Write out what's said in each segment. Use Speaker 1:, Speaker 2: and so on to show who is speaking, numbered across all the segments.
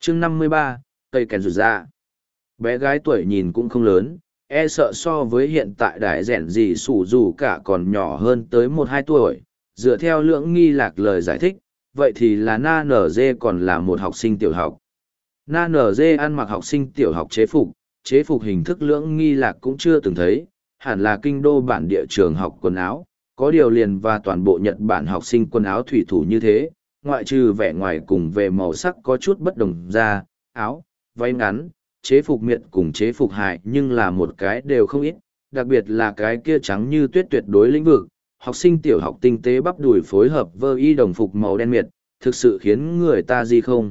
Speaker 1: chương 53, cây kèn rụt ra. Bé gái tuổi nhìn cũng không lớn, e sợ so với hiện tại đại rẻn gì sủ dù cả còn nhỏ hơn tới 1-2 tuổi. Dựa theo Lưỡng Nghi Lạc lời giải thích, vậy thì là Na Nở Dê còn là một học sinh tiểu học. Na Nở Dê ăn mặc học sinh tiểu học chế phục hình thức Lưỡng Nghi Lạc cũng chưa từng thấy, hẳn là kinh đô bản địa trường học quần áo, có điều liền và toàn bộ Nhật Bản học sinh quần áo thủy thủ như thế, ngoại trừ vẻ ngoài cùng về màu sắc có chút bất đồng ra, áo, váy ngắn, chế phục miệt cùng chế phục hài nhưng là một cái đều không ít, đặc biệt là cái kia trắng như tuyết tuyệt đối lĩnh vực, học sinh tiểu học tinh tế bắp đùi phối hợp vơ y đồng phục màu đen miệt, thực sự khiến người ta gì không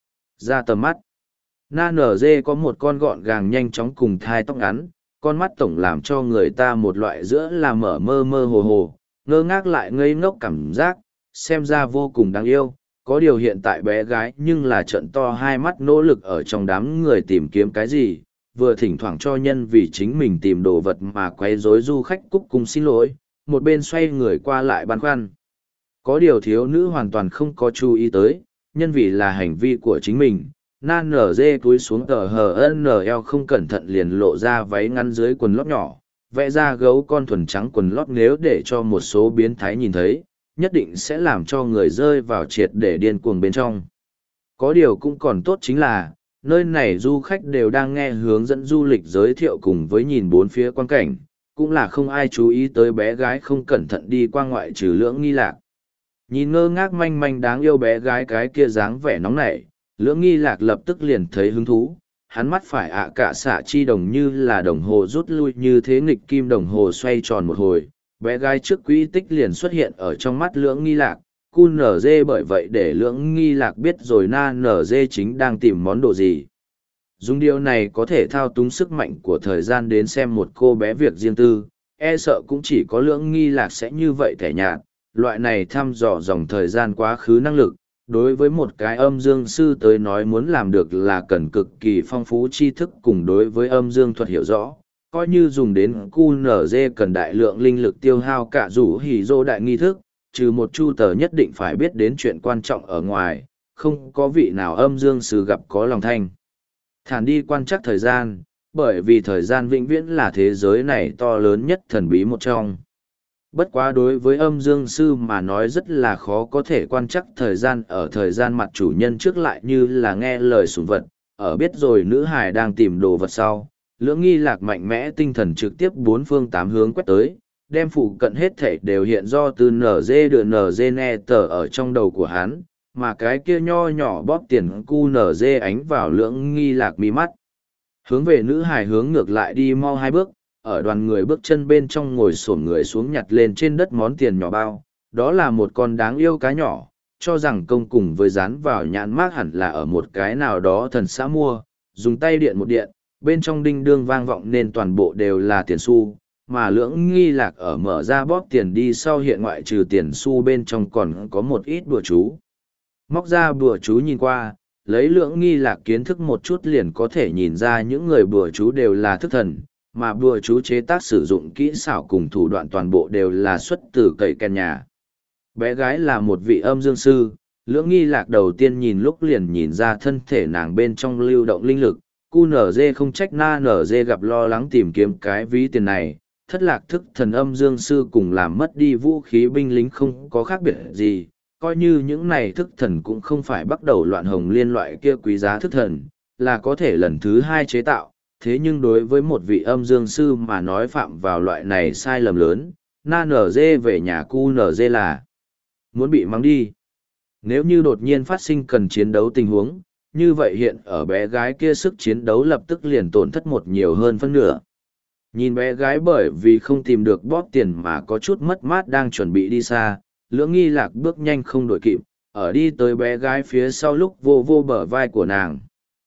Speaker 1: ra tầm mắt. Na nở dê có một con gọn gàng nhanh chóng cùng thai tóc ngắn, con mắt tổng làm cho người ta một loại giữa là mở mơ mơ hồ hồ, ngơ ngác lại ngây ngốc cảm giác, xem ra vô cùng đáng yêu. Có điều hiện tại bé gái nhưng là trận to hai mắt nỗ lực ở trong đám người tìm kiếm cái gì, vừa thỉnh thoảng cho nhân vì chính mình tìm đồ vật mà quấy rối du khách cúc cung xin lỗi, một bên xoay người qua lại băn khoăn. Có điều thiếu nữ hoàn toàn không có chú ý tới, nhân vì là hành vi của chính mình. Na nở dê túi xuống tờ HNL không cẩn thận liền lộ ra váy ngắn dưới quần lót nhỏ, vẽ ra gấu con thuần trắng quần lót nếu để cho một số biến thái nhìn thấy, nhất định sẽ làm cho người rơi vào triệt để điên cuồng bên trong. Có điều cũng còn tốt chính là, nơi này du khách đều đang nghe hướng dẫn du lịch giới thiệu cùng với nhìn bốn phía quan cảnh, cũng là không ai chú ý tới bé gái không cẩn thận đi qua ngoại trừ Lưỡng Nghi Lạc. Nhìn ngơ ngác manh manh đáng yêu bé gái cái kia dáng vẻ nóng nảy, Lưỡng Nghi Lạc lập tức liền thấy hứng thú, hắn mắt phải cả xạ chi đồng như là đồng hồ rút lui như thế nghịch kim đồng hồ xoay tròn một hồi, bé gái trước quỹ tích liền xuất hiện ở trong mắt Lưỡng Nghi Lạc, QNZ bởi vậy để Lưỡng Nghi Lạc biết rồi Na NZ chính đang tìm món đồ gì. Dùng điều này có thể thao túng sức mạnh của thời gian đến xem một cô bé việc riêng tư, e sợ cũng chỉ có Lưỡng Nghi Lạc sẽ như vậy thẻ nhạt, loại này thăm dò dòng thời gian quá khứ năng lực. Đối với một cái âm dương sư tới nói muốn làm được là cần cực kỳ phong phú tri thức cùng đối với âm dương thuật hiểu rõ, coi như dùng đến QNZ cần đại lượng linh lực tiêu hao cả rủ hỉ dô đại nghi thức, trừ một chu tờ nhất định phải biết đến chuyện quan trọng ở ngoài, không có vị nào âm dương sư gặp có lòng thanh thản đi quan trắc thời gian, bởi vì thời gian vĩnh viễn là thế giới này to lớn nhất thần bí một trong. Bất quá đối với âm dương sư mà nói rất là khó có thể quan trắc thời gian ở thời gian mặt chủ nhân trước lại như là nghe lời sủng vật, ở biết rồi nữ hải đang tìm đồ vật sau. Lưỡng Nghi Lạc mạnh mẽ tinh thần trực tiếp bốn phương tám hướng quét tới, đem phụ cận hết thảy đều hiện do từ NG đưa NG ne tờ ở trong đầu của hắn, mà cái kia nho nhỏ bóp tiền QNG ánh vào Lưỡng Nghi Lạc mi mắt. Hướng về nữ hài hướng ngược lại đi mau 2 bước, ở đoàn người bước chân bên trong ngồi xổm người xuống nhặt lên trên đất món tiền nhỏ bao, đó là một con đáng yêu cá nhỏ, cho rằng công cùng với dán vào nhãn mác hẳn là ở một cái nào đó thần xã mua, dùng tay điện một điện, bên trong đinh đương vang vọng nên toàn bộ đều là tiền xu, mà Lưỡng Nghi Lạc ở mở ra bóp tiền đi sau hiện ngoại trừ tiền xu bên trong còn có một ít bùa chú. Móc ra bùa chú nhìn qua, lấy Lưỡng Nghi Lạc kiến thức một chút liền có thể nhìn ra những người bùa chú đều là thức thần, mà bùa chú chế tác sử dụng kỹ xảo cùng thủ đoạn toàn bộ đều là xuất từ cậy kèn nhà. Bé gái là một vị âm dương sư, Lưỡng Nghi Lạc đầu tiên nhìn lúc liền nhìn ra thân thể nàng bên trong lưu động linh lực, QNZ không trách Na NG gặp lo lắng tìm kiếm cái ví tiền này, thất lạc thức thần âm dương sư cùng làm mất đi vũ khí binh lính không có khác biệt gì, coi như những này thức thần cũng không phải bắt đầu loạn hồng liên loại kia quý giá thức thần, là có thể lần thứ 2 chế tạo, thế nhưng đối với một vị âm dương sư mà nói phạm vào loại này sai lầm lớn, Na NG về nhà QNZ là muốn bị mắng đi. Nếu như đột nhiên phát sinh cần chiến đấu tình huống, như vậy hiện ở bé gái kia sức chiến đấu lập tức liền tổn thất một nhiều hơn phân nửa. Nhìn bé gái bởi vì không tìm được bóp tiền mà có chút mất mát đang chuẩn bị đi xa, Lưỡng Nghi Lạc bước nhanh không đổi kịp, ở đi tới bé gái phía sau lúc vô vô bờ vai của nàng.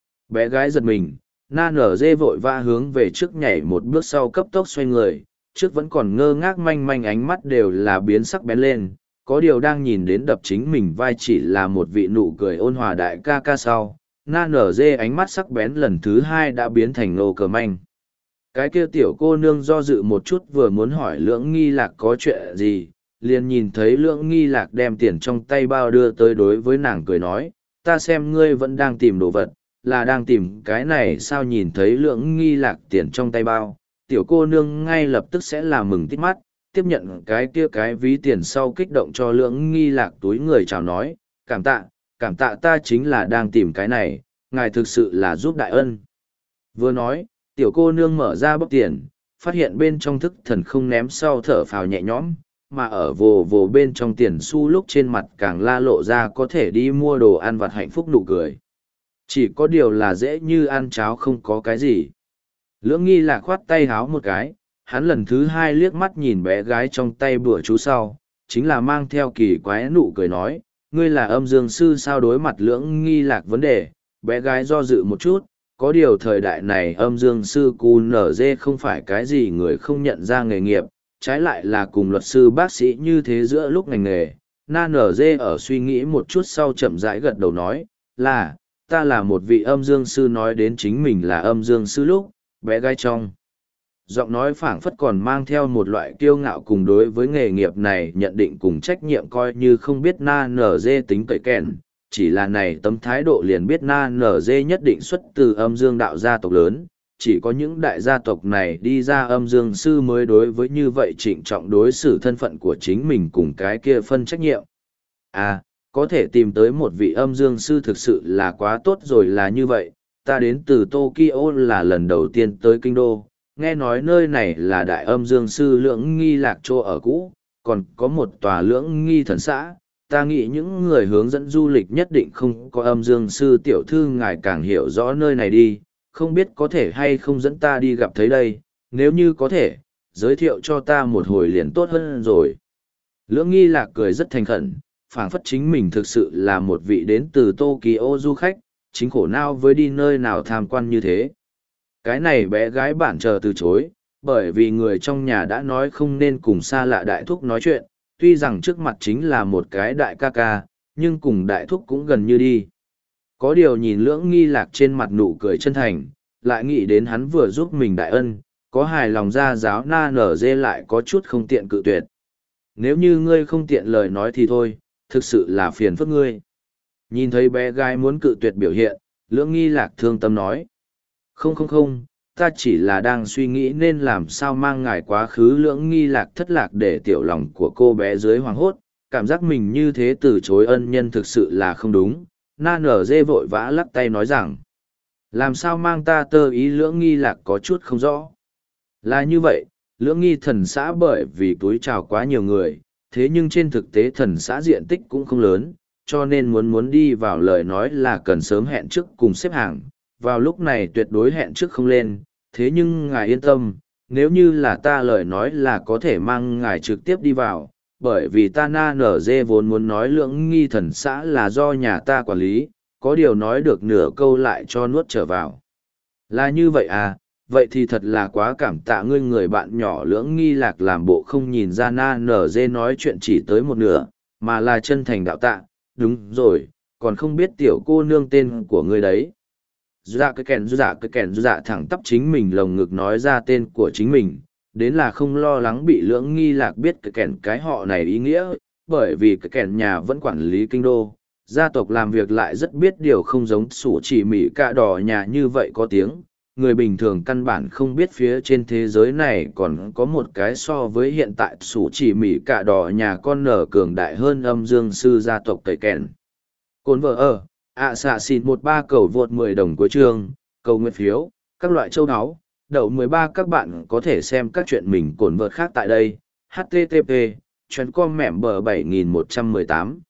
Speaker 1: Bé gái giật mình, Na nở dê vội vã hướng về trước nhảy một bước sau cấp tốc xoay người, trước vẫn còn ngơ ngác manh manh ánh mắt đều là biến sắc bén lên, có điều đang nhìn đến đập chính mình vai chỉ là một vị nụ cười ôn hòa đại ca ca sau. Na nở dê ánh mắt sắc bén lần thứ 2 đã biến thành nô cờ manh. Cái kia tiểu cô nương do dự một chút vừa muốn hỏi Lưỡng Nghi Lạc có chuyện gì, liền nhìn thấy Lưỡng Nghi Lạc đem tiền trong tay bao đưa tới đối với nàng cười nói, ta xem ngươi vẫn đang tìm đồ vật, là đang tìm cái này sao nhìn thấy Lưỡng Nghi Lạc tiền trong tay bao, tiểu cô nương ngay lập tức sẽ là mừng tít mắt, tiếp nhận cái kia cái ví tiền sau kích động cho Lưỡng Nghi Lạc túi người chào nói, cảm tạ ta chính là đang tìm cái này, ngài thực sự là giúp đại ân. Vừa nói, tiểu cô nương mở ra bóc tiền, phát hiện bên trong thức thần không ném sau thở phào nhẹ nhõm, mà ở vồ vồ bên trong tiền xu lúc trên mặt càng la lộ ra có thể đi mua đồ ăn vặt hạnh phúc nụ cười. Chỉ có điều là dễ như ăn cháo không có cái gì. Lưỡng Nghi Lạc khoát tay háo một cái, hắn lần thứ hai liếc mắt nhìn bé gái trong tay bữa chú sau, chính là mang theo kỳ quái nụ cười nói, ngươi là âm dương sư sao? Đối mặt Lưỡng Nghi Lạc vấn đề, bé gái do dự một chút, có điều thời đại này âm dương sư QNZ không phải cái gì người không nhận ra nghề nghiệp, trái lại là cùng luật sư bác sĩ như thế giữa lúc ngành nghề. NG ở suy nghĩ một chút sau chậm rãi gật đầu nói, là, ta là một vị âm dương sư. Nói đến chính mình là âm dương sư lúc, bé gái trong giọng nói phảng phất còn mang theo một loại kiêu ngạo cùng đối với nghề nghiệp này nhận định cùng trách nhiệm coi như không biết NG tính cậy kèn, chỉ là này tấm thái độ liền biết NG nhất định xuất từ âm dương đạo gia tộc lớn, chỉ có những đại gia tộc này đi ra âm dương sư mới đối với như vậy trịnh trọng đối xử thân phận của chính mình cùng cái kia phân trách nhiệm. À, có thể tìm tới một vị âm dương sư thực sự là quá tốt rồi. Là như vậy, ta đến từ Tokyo là lần đầu tiên tới kinh đô, nghe nói nơi này là đại âm dương sư Lưỡng Nghi Lạc chỗ ở cũ, còn có một tòa Lưỡng Nghi thần xã. Ta nghĩ những người hướng dẫn du lịch nhất định không có âm dương sư tiểu thư ngài càng hiểu rõ nơi này đi, không biết có thể hay không dẫn ta đi gặp thấy đây, nếu như có thể, giới thiệu cho ta một hồi liền tốt hơn rồi. Lưỡng Nghi Lạc cười rất thành khẩn, phảng phất chính mình thực sự là một vị đến từ Tokyo du khách, chính khổ não với đi nơi nào tham quan như thế. Cái này bé gái bản chờ từ chối, bởi vì người trong nhà đã nói không nên cùng xa lạ đại thúc nói chuyện, tuy rằng trước mặt chính là một cái đại ca ca, nhưng cùng đại thúc cũng gần như đi. Có điều nhìn Lưỡng Nghi Lạc trên mặt nụ cười chân thành, lại nghĩ đến hắn vừa giúp mình đại ân, có hài lòng ra giáo na nở dê lại có chút không tiện cự tuyệt. Nếu như ngươi không tiện lời nói thì thôi, thực sự là phiền phức ngươi. Nhìn thấy bé gái muốn cự tuyệt biểu hiện, Lưỡng Nghi Lạc thương tâm nói. Không, ta chỉ là đang suy nghĩ nên làm sao mang ngài quá khứ. Lưỡng Nghi Lạc thất lạc để tiểu lòng của cô bé dưới hoảng hốt, cảm giác mình như thế từ chối ân nhân thực sự là không đúng. Na nở dê vội vã lắc tay nói rằng, làm sao mang ta tơ ý? Lưỡng Nghi Lạc có chút không rõ. Là như vậy, Lưỡng Nghi thần xã bởi vì túi trào quá nhiều người, thế nhưng trên thực tế thần xã diện tích cũng không lớn, cho nên muốn đi vào lời nói là cần sớm hẹn trước cùng xếp hàng, vào lúc này tuyệt đối hẹn trước không lên, thế nhưng ngài yên tâm, nếu như là ta lời nói là có thể mang ngài trực tiếp đi vào, bởi vì ta na nở dê vốn muốn nói Lưỡng Nghi thần xã là do nhà ta quản lý, có điều nói được nửa câu lại cho nuốt trở vào. Là như vậy à, vậy thì thật là quá cảm tạ ngươi. Người bạn nhỏ Lưỡng Nghi Lạc làm bộ không nhìn ra na nở dê nói chuyện chỉ tới một nửa, mà là chân thành đạo tạ, đúng rồi, còn không biết tiểu cô nương tên của ngươi đấy. Dạ cái kèn thẳng tắp chính mình lồng ngực nói ra tên của chính mình, đến là không lo lắng bị Lưỡng Nghi Lạc biết cái kèn cái họ này ý nghĩa, bởi vì cái kèn nhà vẫn quản lý kinh đô, gia tộc làm việc lại rất biết điều, không giống Sủ Chỉ Mị Cạ Đỏ nhà như vậy có tiếng. Người bình thường căn bản không biết phía trên thế giới này còn có một cái so với hiện tại Sủ Chỉ Mị Cạ Đỏ nhà con nở cường đại hơn âm dương sư gia tộc Tây Kèn. Cồn vợ ở, xạ xịt 13 cầu vượt 10 đồng cuối chương, cầu nguyện phiếu, các loại châu áo, đậu 13. Các bạn có thể xem các chuyện mình cồn vợt khác tại đây. http://com mẻm bờ 7118